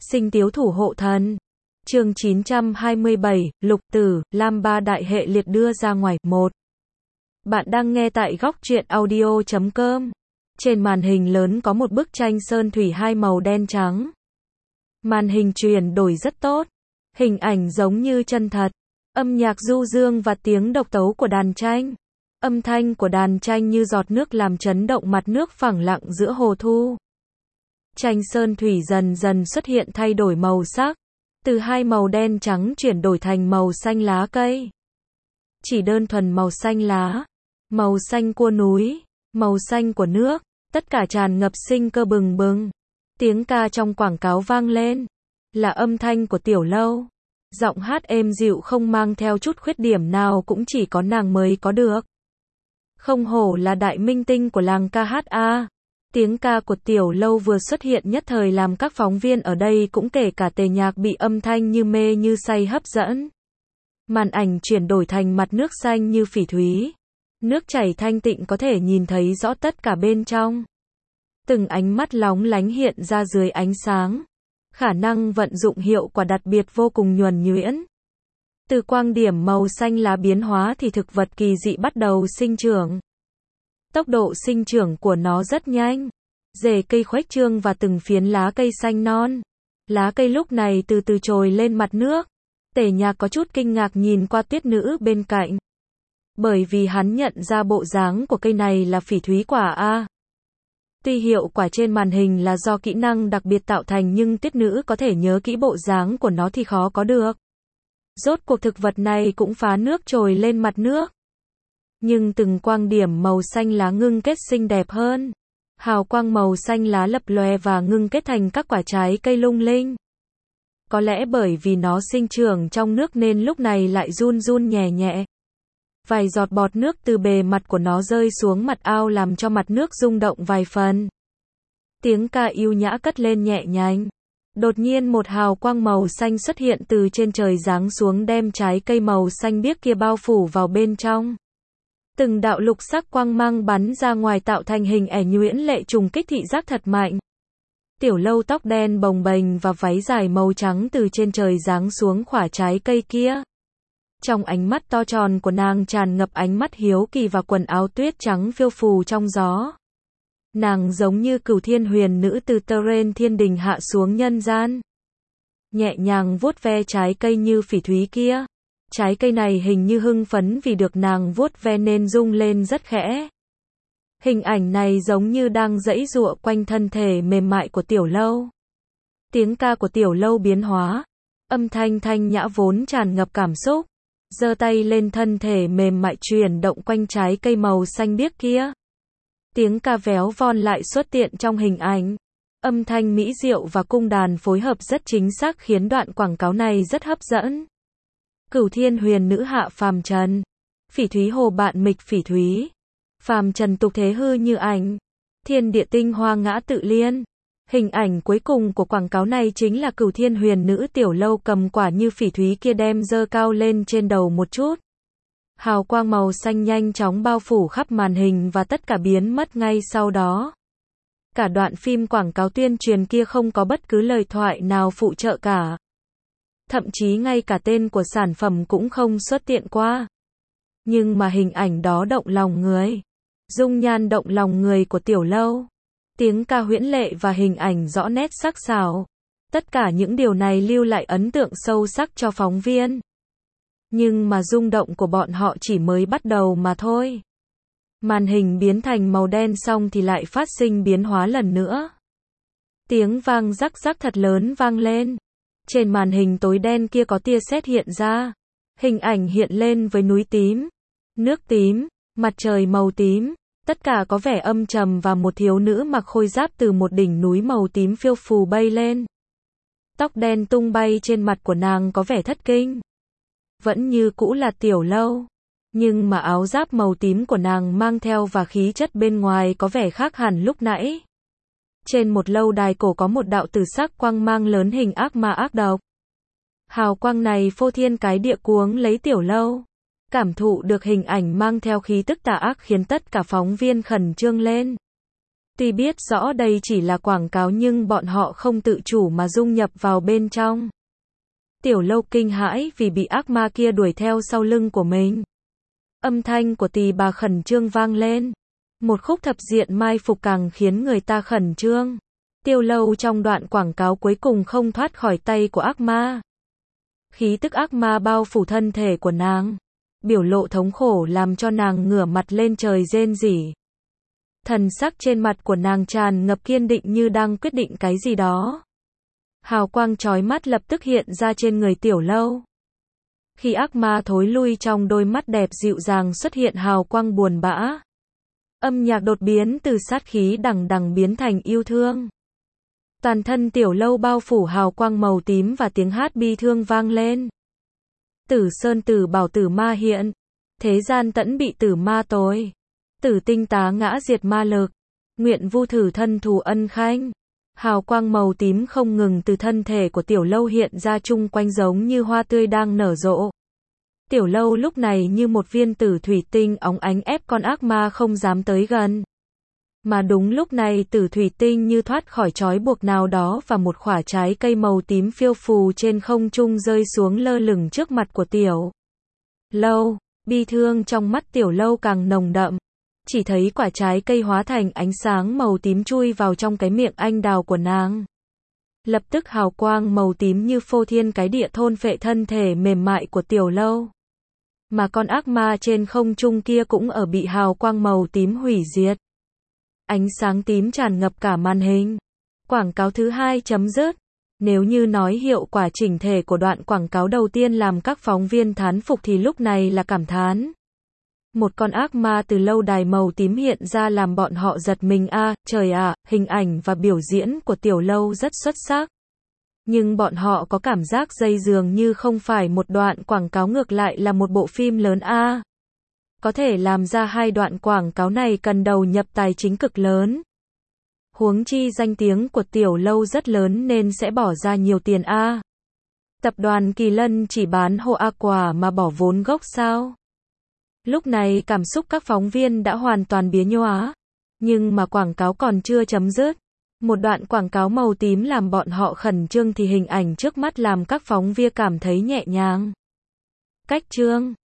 Sinh Tiếu Thủ Hộ Thần. Chương 927, Lục Tử, Lam Ba Đại Hệ Liệt đưa ra ngoài. 1. Bạn đang nghe tại góc truyện audio.com. Trên màn hình lớn có một bức tranh sơn thủy hai màu đen trắng. Màn hình chuyển đổi rất tốt. Hình ảnh giống như chân thật. Âm nhạc du dương và tiếng độc tấu của đàn tranh. Âm thanh của đàn tranh như giọt nước làm chấn động mặt nước phẳng lặng giữa hồ thu. Tranh sơn thủy dần dần xuất hiện thay đổi màu sắc. Từ hai màu đen trắng chuyển đổi thành màu xanh lá cây. Chỉ đơn thuần màu xanh lá, màu xanh cua núi, màu xanh của nước, tất cả tràn ngập sinh cơ bừng bừng. Tiếng ca trong quảng cáo vang lên, là âm thanh của Tiểu Lâu. Giọng hát êm dịu không mang theo chút khuyết điểm nào, cũng chỉ có nàng mới có được. Không hổ là đại minh tinh của làng ca hát a. Tiếng ca của Tiểu Lâu vừa xuất hiện nhất thời làm các phóng viên ở đây cũng kể cả Tề Nhạc bị âm thanh như mê như say hấp dẫn. Màn ảnh chuyển đổi thành mặt nước xanh như phỉ thúy. Nước chảy thanh tịnh có thể nhìn thấy rõ tất cả bên trong. Từng ánh mắt lóng lánh hiện ra dưới ánh sáng. Khả năng vận dụng hiệu quả đặc biệt vô cùng nhuần nhuyễn. Từ quang điểm màu xanh lá biến hóa thì thực vật kỳ dị bắt đầu sinh trưởng. Tốc độ sinh trưởng của nó rất nhanh. Rễ cây khuếch trương và từng phiến lá cây xanh non. Lá cây lúc này từ từ trồi lên mặt nước. Tề Nhạc có chút kinh ngạc nhìn qua Tuyết Nữ bên cạnh. Bởi vì hắn nhận ra bộ dáng của cây này là phỉ thúy quả a. Tuy hiệu quả trên màn hình là do kỹ năng đặc biệt tạo thành nhưng Tuyết Nữ có thể nhớ kỹ bộ dáng của nó thì khó có được. Rốt cuộc thực vật này cũng phá nước trồi lên mặt nước. Nhưng từng quang điểm màu xanh lá ngưng kết xinh đẹp hơn. Hào quang màu xanh lá lập lòe và ngưng kết thành các quả trái cây lung linh. Có lẽ bởi vì nó sinh trưởng trong nước nên lúc này lại run run nhẹ nhẹ. Vài giọt bọt nước từ bề mặt của nó rơi xuống mặt ao làm cho mặt nước rung động vài phần. Tiếng ca yêu nhã cất lên nhẹ nhàng. Đột nhiên một hào quang màu xanh xuất hiện từ trên trời giáng xuống đem trái cây màu xanh biếc kia bao phủ vào bên trong. Từng đạo lục sắc quang mang bắn ra ngoài tạo thành hình ảnh nhuyễn lệ trùng kích thị giác thật mạnh. Tiểu Lâu tóc đen bồng bềnh và váy dài màu trắng từ trên trời giáng xuống khỏa trái cây kia. Trong ánh mắt to tròn của nàng tràn ngập ánh mắt hiếu kỳ và quần áo tuyết trắng phiêu phù trong gió. Nàng giống như Cửu Thiên Huyền Nữ từ Teren thiên đình hạ xuống nhân gian. Nhẹ nhàng vuốt ve trái cây như phỉ thúy kia. Trái cây này hình như hưng phấn vì được nàng vuốt ve nên rung lên rất khẽ. Hình ảnh này giống như đang giãy giụa quanh thân thể mềm mại của Tiểu Lâu. Tiếng ca của Tiểu Lâu biến hóa. Âm thanh thanh nhã vốn tràn ngập cảm xúc. Giơ tay lên thân thể mềm mại chuyển động quanh trái cây màu xanh biếc kia. Tiếng ca véo von lại xuất hiện trong hình ảnh. Âm thanh mỹ diệu và cung đàn phối hợp rất chính xác khiến đoạn quảng cáo này rất hấp dẫn. Cửu Thiên Huyền Nữ hạ phàm trần. Phỉ thúy hồ bạn mịch phỉ thúy. Phàm trần tục thế hư như ảnh. Thiên địa tinh hoa ngã tự liên. Hình ảnh cuối cùng của quảng cáo này chính là Cửu Thiên Huyền Nữ Tiểu Lâu cầm quả như phỉ thúy kia đem dơ cao lên trên đầu một chút. Hào quang màu xanh nhanh chóng bao phủ khắp màn hình và tất cả biến mất ngay sau đó. Cả đoạn phim quảng cáo tuyên truyền kia không có bất cứ lời thoại nào phụ trợ cả. Thậm chí ngay cả tên của sản phẩm cũng không xuất hiện qua. Nhưng mà hình ảnh đó động lòng người. Dung nhan động lòng người của Tiểu Lâu. Tiếng ca huyễn lệ và hình ảnh rõ nét sắc sảo. Tất cả những điều này lưu lại ấn tượng sâu sắc cho phóng viên. Nhưng mà rung động của bọn họ chỉ mới bắt đầu mà thôi. Màn hình biến thành màu đen xong thì lại phát sinh biến hóa lần nữa. Tiếng vang rắc rắc thật lớn vang lên. Trên màn hình tối đen kia có tia sét hiện ra. Hình ảnh hiện lên với núi tím, nước tím, mặt trời màu tím. Tất cả có vẻ âm trầm và một thiếu nữ mặc khôi giáp từ một đỉnh núi màu tím phiêu phù bay lên. Tóc đen tung bay trên mặt của nàng có vẻ thất kinh. Vẫn như cũ là Tiểu Lâu. Nhưng mà áo giáp màu tím của nàng mang theo và khí chất bên ngoài có vẻ khác hẳn lúc nãy. Trên một lâu đài cổ có một đạo tử sắc quang mang lớn hình ác ma ác độc. Hào quang này phô thiên cái địa cuống lấy Tiểu Lâu. Cảm thụ được hình ảnh mang theo khí tức tà ác khiến tất cả phóng viên khẩn trương lên. Tuy biết rõ đây chỉ là quảng cáo nhưng bọn họ không tự chủ mà dung nhập vào bên trong. Tiểu Lâu kinh hãi vì bị ác ma kia đuổi theo sau lưng của mình. Âm thanh của Tỳ bà khẩn trương vang lên. Một khúc thập diện mai phục càng khiến người ta khẩn trương. Tiểu Lâu trong đoạn quảng cáo cuối cùng không thoát khỏi tay của ác ma. Khí tức ác ma bao phủ thân thể của nàng. Biểu lộ thống khổ làm cho nàng ngửa mặt lên trời rên rỉ. Thần sắc trên mặt của nàng tràn ngập kiên định như đang quyết định cái gì đó. Hào quang chói mắt lập tức hiện ra trên người Tiểu Lâu. Khi ác ma thối lui trong đôi mắt đẹp dịu dàng xuất hiện hào quang buồn bã. Âm nhạc đột biến từ sát khí đằng đằng biến thành yêu thương. Toàn thân Tiểu Lâu bao phủ hào quang màu tím và tiếng hát bi thương vang lên. Tử sơn tử bảo tử ma hiện. Thế gian tẫn bị tử ma tối. Tử tinh tá ngã diệt ma lực. Nguyện vu thử thân thù ân khanh. Hào quang màu tím không ngừng từ thân thể của Tiểu Lâu hiện ra chung quanh giống như hoa tươi đang nở rộ. Tiểu Lâu lúc này như một viên tử thủy tinh óng ánh ép con ác ma không dám tới gần. Mà đúng lúc này tử thủy tinh như thoát khỏi trói buộc nào đó và một quả trái cây màu tím phiêu phù trên không trung rơi xuống lơ lửng trước mặt của Tiểu Lâu. Bi thương trong mắt Tiểu Lâu càng nồng đậm. Chỉ thấy quả trái cây hóa thành ánh sáng màu tím chui vào trong cái miệng anh đào của nàng. Lập tức hào quang màu tím như phô thiên cái địa thôn phệ thân thể mềm mại của Tiểu Lâu. Mà con ác ma trên không trung kia cũng ở bị hào quang màu tím hủy diệt. Ánh sáng tím tràn ngập cả màn hình. Quảng cáo thứ 2 chấm dứt. Nếu như nói hiệu quả chỉnh thể của đoạn quảng cáo đầu tiên làm các phóng viên thán phục thì lúc này là cảm thán. Một con ác ma từ lâu đài màu tím hiện ra làm bọn họ giật mình trời ạ, hình ảnh và biểu diễn của Tiểu Lâu rất xuất sắc. Nhưng bọn họ có cảm giác dây dường như không phải một đoạn quảng cáo ngược lại là một bộ phim lớn Có thể làm ra 2 đoạn quảng cáo này cần đầu nhập tài chính cực lớn. Huống chi danh tiếng của Tiểu Lâu rất lớn nên sẽ bỏ ra nhiều tiền Tập đoàn Kỳ Lân chỉ bán hồ quả mà bỏ vốn gốc sao? Lúc này cảm xúc các phóng viên đã hoàn toàn biến nhóa. Nhưng mà quảng cáo còn chưa chấm dứt. Một đoạn quảng cáo màu tím làm bọn họ khẩn trương thì hình ảnh trước mắt làm các phóng viên cảm thấy nhẹ nhàng. Cách chương